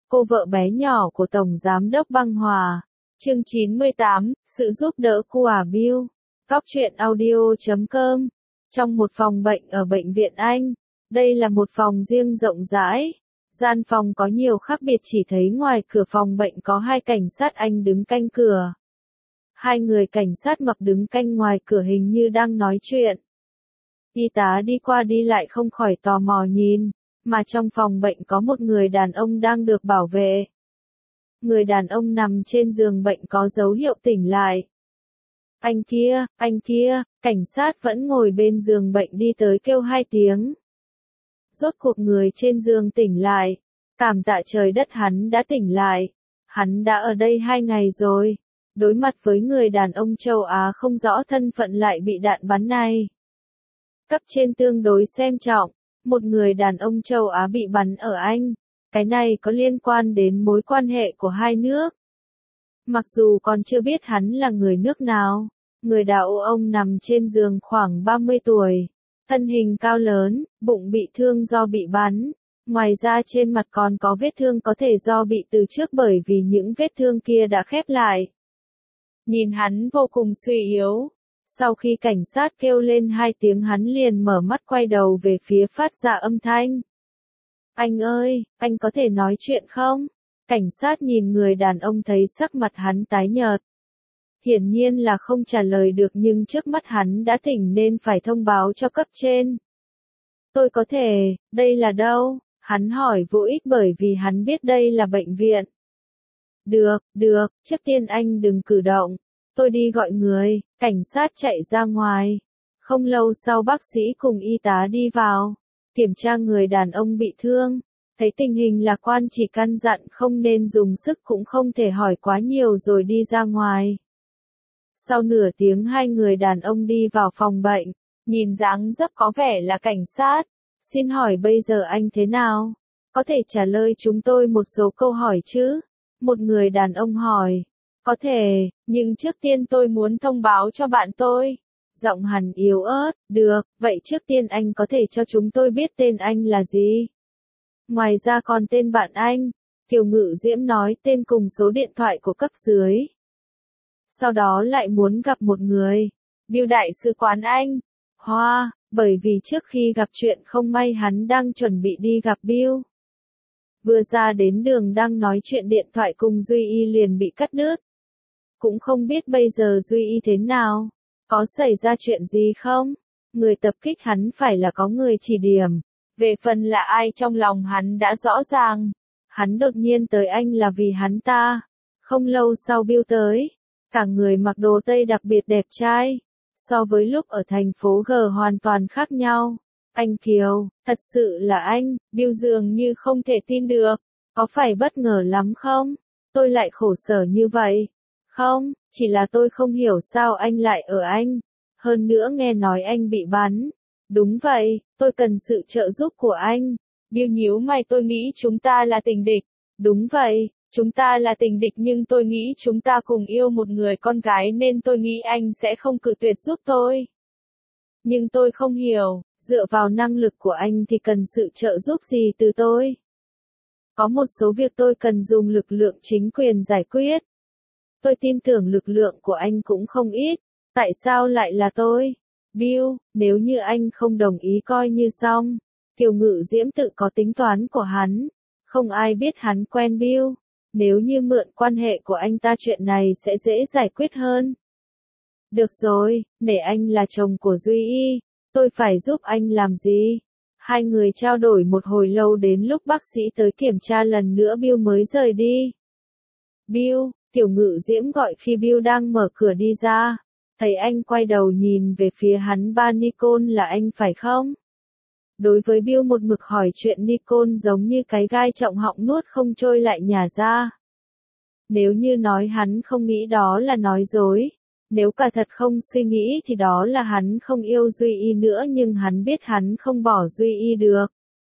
cô vợ bé nhỏ của Tổng Giám đốc Băng Hòa. Chương 98, sự giúp đỡ của Bill. Góc truyện audio.com. Trong một phòng bệnh ở bệnh viện Anh. Đây là một phòng riêng rộng rãi. Gian phòng có nhiều khác biệt, chỉ thấy ngoài cửa phòng bệnh có hai cảnh sát Anh đứng canh cửa. Hai người cảnh sát mập đứng canh ngoài cửa hình như đang nói chuyện. Y tá đi qua đi lại không khỏi tò mò nhìn, mà trong phòng bệnh có một người đàn ông đang được bảo vệ. Người đàn ông nằm trên giường bệnh có dấu hiệu tỉnh lại. Anh kia, cảnh sát vẫn ngồi bên giường bệnh đi tới kêu hai tiếng. Rốt cuộc người trên giường tỉnh lại. Cảm tạ trời đất hắn đã tỉnh lại. Hắn đã ở đây 2 ngày rồi. Đối mặt với người đàn ông châu Á không rõ thân phận lại bị đạn bắn này. Cấp trên tương đối xem trọng. Một người đàn ông châu Á bị bắn ở Anh. Cái này có liên quan đến mối quan hệ của hai nước. Mặc dù còn chưa biết hắn là người nước nào. Người đàn ông nằm trên giường khoảng 30 tuổi. Thân hình cao lớn, bụng bị thương do bị bắn. Ngoài ra trên mặt còn có vết thương có thể do bị từ trước bởi vì những vết thương kia đã khép lại. Nhìn hắn vô cùng suy yếu. Sau khi cảnh sát kêu lên 2 tiếng hắn liền mở mắt quay đầu về phía phát ra âm thanh. Anh ơi, anh có thể nói chuyện không? Cảnh sát nhìn người đàn ông thấy sắc mặt hắn tái nhợt. Hiển nhiên là không trả lời được nhưng trước mắt hắn đã tỉnh nên phải thông báo cho cấp trên. Tôi có thể, đây là đâu? Hắn hỏi vô ích bởi vì hắn biết đây là bệnh viện. Được, trước tiên anh đừng cử động. Tôi đi gọi người, cảnh sát chạy ra ngoài. Không lâu sau bác sĩ cùng y tá đi vào, kiểm tra người đàn ông bị thương. Thấy tình hình lạc quan chỉ căn dặn không nên dùng sức cũng không thể hỏi quá nhiều rồi đi ra ngoài. Sau nửa tiếng hai người đàn ông đi vào phòng bệnh, nhìn dáng dấp có vẻ là cảnh sát. Xin hỏi bây giờ anh thế nào? Có thể trả lời chúng tôi một số câu hỏi chứ? Một người đàn ông hỏi. Có thể, nhưng trước tiên tôi muốn thông báo cho bạn tôi. Giọng hắn yếu ớt, được, vậy trước tiên anh có thể cho chúng tôi biết tên anh là gì? Ngoài ra còn tên bạn anh. Kiều Ngự Diễm nói tên cùng số điện thoại của cấp dưới. Sau đó lại muốn gặp một người. Bill đại sứ quán Anh. Hoa, bởi vì trước khi gặp chuyện không may hắn đang chuẩn bị đi gặp Bill. Vừa ra đến đường đang nói chuyện điện thoại cùng Duy Y liền bị cắt đứt. Cũng không biết bây giờ Duy Y thế nào. Có xảy ra chuyện gì không? Người tập kích hắn phải là có người chỉ điểm. Về phần là ai trong lòng hắn đã rõ ràng. Hắn đột nhiên tới Anh là vì hắn ta. Không lâu sau Bill tới. Cả người mặc đồ Tây đặc biệt đẹp trai. So với lúc ở thành phố G hoàn toàn khác nhau. Anh Kiều, thật sự là anh, Bill dường như không thể tin được. Có phải bất ngờ lắm không? Tôi lại khổ sở như vậy. Không, chỉ là tôi không hiểu sao anh lại ở Anh. Hơn nữa nghe nói anh bị bắn. Đúng vậy, tôi cần sự trợ giúp của anh. Bill nhíu mày, tôi nghĩ chúng ta là tình địch. Đúng vậy. Chúng ta là tình địch nhưng tôi nghĩ chúng ta cùng yêu một người con gái nên tôi nghĩ anh sẽ không cự tuyệt giúp tôi. Nhưng tôi không hiểu, dựa vào năng lực của anh thì cần sự trợ giúp gì từ tôi? Có một số việc tôi cần dùng lực lượng chính quyền giải quyết. Tôi tin tưởng lực lượng của anh cũng không ít. Tại sao lại là tôi? Bill, nếu như anh không đồng ý coi như xong. Kiều Ngự Diễm tự có tính toán của hắn. Không ai biết hắn quen Bill. Nếu như mượn quan hệ của anh ta chuyện này sẽ dễ giải quyết hơn. Được rồi, để anh là chồng của Duy Y. Tôi phải giúp anh làm gì? Hai người trao đổi một hồi lâu đến lúc bác sĩ tới kiểm tra lần nữa Bill mới rời đi. Bill, Tiểu Ngự Diễm gọi khi Bill đang mở cửa đi ra. Thấy anh quay đầu nhìn về phía hắn, ba Nicole là anh phải không? Đối với Bill một mực hỏi chuyện Nicole giống như cái gai trọng họng nuốt không trôi lại nhả ra. Nếu như nói hắn không nghĩ đó là nói dối. Nếu cả thật không suy nghĩ thì đó là hắn không yêu Duy Y nữa nhưng hắn biết hắn không bỏ Duy Y được.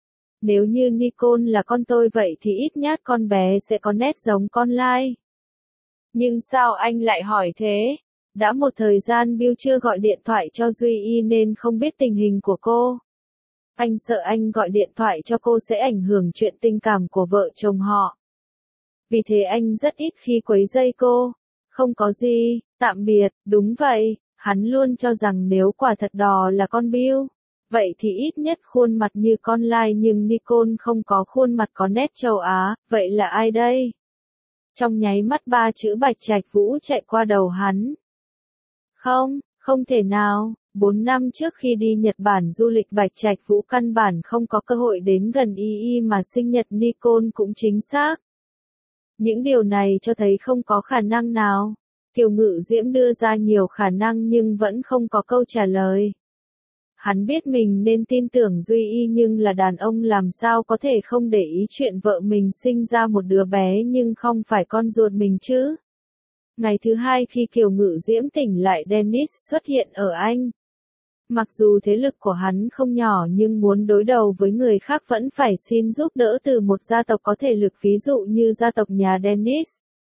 Nếu như Nicole là con tôi vậy thì ít nhất con bé sẽ có nét giống con Lai. Nhưng sao anh lại hỏi thế? Đã một thời gian Bill chưa gọi điện thoại cho Duy Y nên không biết tình hình của cô. Anh sợ anh gọi điện thoại cho cô sẽ ảnh hưởng chuyện tình cảm của vợ chồng họ. vì thế anh rất ít khi quấy rầy cô. Không có gì, tạm biệt, đúng vậy, hắn luôn cho rằng nếu quả thật đò là con Bill, vậy thì ít nhất khuôn mặt như con lai nhưng Nicole không có khuôn mặt có nét châu Á, vậy là ai đây? Trong nháy mắt ba chữ Bạch Trạch Vũ chạy qua đầu hắn. Không, không thể nào, 4 năm trước khi đi Nhật Bản du lịch Bạch Trạch Vũ căn bản không có cơ hội đến gần Y mà sinh nhật Nicole cũng chính xác. Những điều này cho thấy không có khả năng nào. Kiều Ngự Diễm đưa ra nhiều khả năng nhưng vẫn không có câu trả lời. Hắn biết mình nên tin tưởng Duy Y nhưng là đàn ông làm sao có thể không để ý chuyện vợ mình sinh ra một đứa bé nhưng không phải con ruột mình chứ. Ngày thứ hai khi Kiều Ngự Diễm tỉnh lại Dennis xuất hiện ở Anh. Mặc dù thế lực của hắn không nhỏ nhưng muốn đối đầu với người khác vẫn phải xin giúp đỡ từ một gia tộc có thể lực ví dụ như gia tộc nhà Dennis.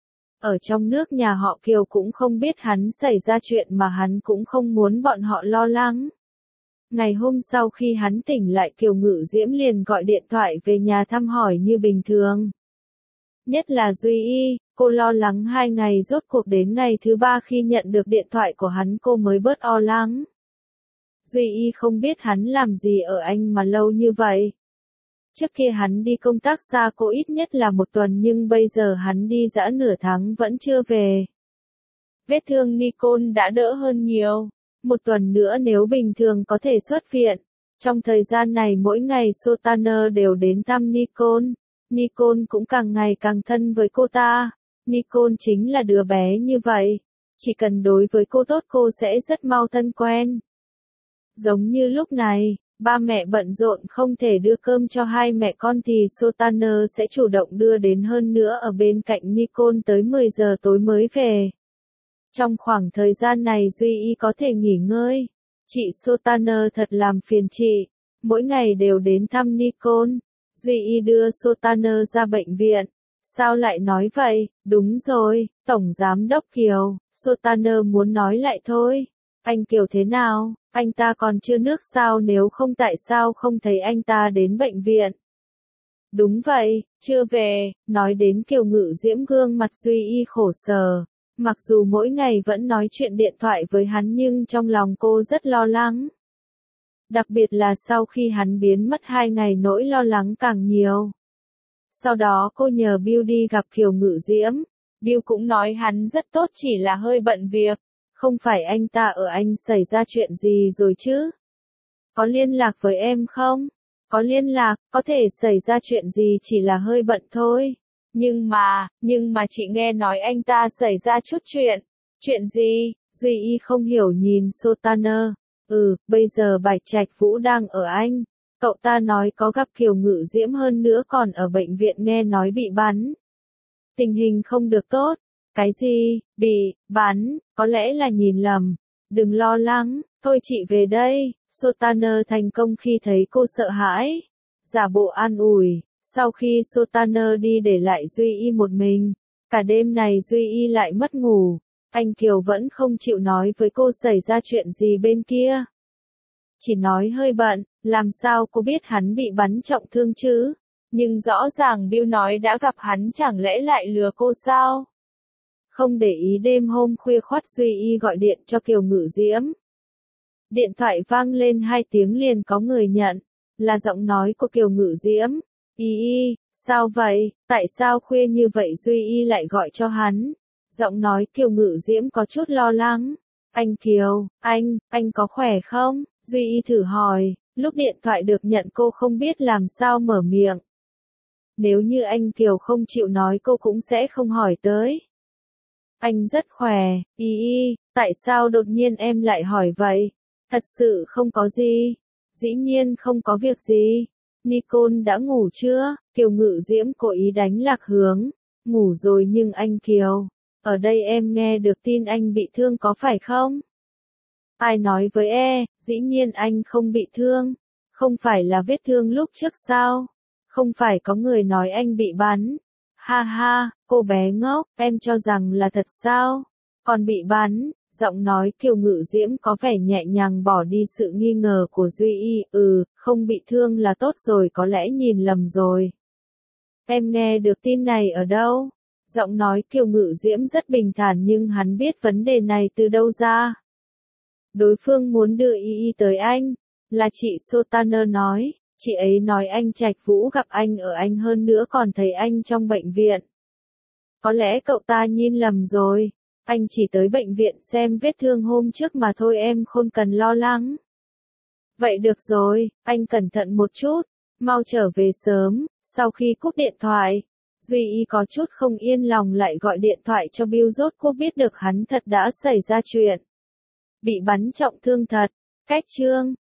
Ở trong nước nhà họ Kiều cũng không biết hắn xảy ra chuyện mà hắn cũng không muốn bọn họ lo lắng. Ngày hôm sau khi hắn tỉnh lại Kiều Ngự Diễm liền gọi điện thoại về nhà thăm hỏi như bình thường. Nhất là Duy Y, cô lo lắng 2 ngày rốt cuộc đến ngày thứ 3 khi nhận được điện thoại của hắn cô mới bớt lo lắng. Duy Y không biết hắn làm gì ở Anh mà lâu như vậy. Trước kia hắn đi công tác xa cô ít nhất là 1 tuần nhưng bây giờ hắn đi dã nửa tháng vẫn chưa về. Vết thương Nicole đã đỡ hơn nhiều. 1 tuần nữa nếu bình thường có thể xuất viện. Trong thời gian này mỗi ngày Sultana đều đến thăm Nicole. Nicole cũng càng ngày càng thân với cô ta. Nicole chính là đứa bé như vậy. Chỉ cần đối với cô tốt cô sẽ rất mau thân quen. Giống như lúc này, ba mẹ bận rộn không thể đưa cơm cho hai mẹ con thì Sultana sẽ chủ động đưa đến hơn nữa ở bên cạnh Nicole tới 10 giờ tối mới về. Trong khoảng thời gian này Duy Y có thể nghỉ ngơi. Chị Sultana thật làm phiền chị. Mỗi ngày đều đến thăm Nicole. Duy Y đưa Sultana ra bệnh viện. Sao lại nói vậy? Đúng rồi, Tổng Giám đốc Kiều. Sultana muốn nói lại thôi. Anh Kiều thế nào? Anh ta còn chưa nước sao nếu không tại sao không thấy anh ta đến bệnh viện? Đúng vậy, chưa về. Nói đến Kiều Ngự Diễm gương mặt Duy Y khổ sở. Mặc dù mỗi ngày vẫn nói chuyện điện thoại với hắn nhưng trong lòng cô rất lo lắng. Đặc biệt là sau khi hắn biến mất 2 ngày nỗi lo lắng càng nhiều. Sau đó cô nhờ Bill đi gặp Kiều Ngự Diễm. Bill cũng nói hắn rất tốt chỉ là hơi bận việc. Không phải anh ta ở Anh xảy ra chuyện gì rồi chứ? Có liên lạc với em không? Có liên lạc, có thể xảy ra chuyện gì chỉ là hơi bận thôi. Nhưng mà chị nghe nói anh ta xảy ra chút chuyện. Chuyện gì? Duy Y không hiểu nhìn Sultana. Bây giờ Bạch Trạch Vũ đang ở Anh. Cậu ta nói có gặp Kiều Ngự Diễm hơn nữa còn ở bệnh viện nghe nói bị bắn. Tình hình không được tốt. Cái gì? Bị bắn? Có lẽ là nhìn lầm. Đừng lo lắng, thôi chị về đây. Sultana thành công khi thấy cô sợ hãi. Giả bộ an ủi. Sau khi Sultana đi để lại Duy Y một mình, cả đêm này Duy Y lại mất ngủ. Anh Kiều vẫn không chịu nói với cô xảy ra chuyện gì bên kia. Chỉ nói hơi bận, làm sao cô biết hắn bị bắn trọng thương chứ? Nhưng rõ ràng Bill nói đã gặp hắn chẳng lẽ lại lừa cô sao? Không để ý đêm hôm khuya khoắt Duy Y gọi điện cho Kiều Ngự Diễm. Điện thoại vang lên 2 tiếng liền có người nhận, là giọng nói của Kiều Ngự Diễm. Y, sao vậy, tại sao khuya như vậy Duy Y lại gọi cho hắn? Giọng nói Kiều Ngự Diễm có chút lo lắng. Anh Kiều, anh có khỏe không? Duy Y thử hỏi, lúc điện thoại được nhận cô không biết làm sao mở miệng. Nếu như anh Kiều không chịu nói cô cũng sẽ không hỏi tới. Anh rất khỏe, Y, tại sao đột nhiên em lại hỏi vậy? Thật sự không có gì. Dĩ nhiên không có việc gì. Nicole đã ngủ chưa? Kiều Ngự Diễm cố ý đánh lạc hướng. Ngủ rồi nhưng anh Kiều. Ở đây em nghe được tin anh bị thương có phải không? Ai nói với dĩ nhiên anh không bị thương. Không phải là vết thương lúc trước sao? Không phải có người nói anh bị bắn. Ha ha, cô bé ngốc, em cho rằng là thật sao? Còn bị bắn, giọng nói Kiều Ngự Diễm có vẻ nhẹ nhàng bỏ đi sự nghi ngờ của Duy Y. Không bị thương là tốt rồi có lẽ nhìn lầm rồi. Em nghe được tin này ở đâu? Giọng nói Kiều Ngự Diễm rất bình thản nhưng hắn biết vấn đề này từ đâu ra. Đối phương muốn đưa y tới anh, là chị Sotaner nói, chị ấy nói anh Trạch Vũ gặp anh ở Anh hơn nữa còn thấy anh trong bệnh viện. Có lẽ cậu ta nhìn lầm rồi, anh chỉ tới bệnh viện xem vết thương hôm trước mà thôi em không cần lo lắng. Vậy được rồi, anh cẩn thận một chút, mau trở về sớm. Sau khi cúp điện thoại, Duy Y có chút không yên lòng lại gọi điện thoại cho Bill rốt cuộc biết được hắn thật đã xảy ra chuyện. Bị bắn trọng thương thật. Cách chương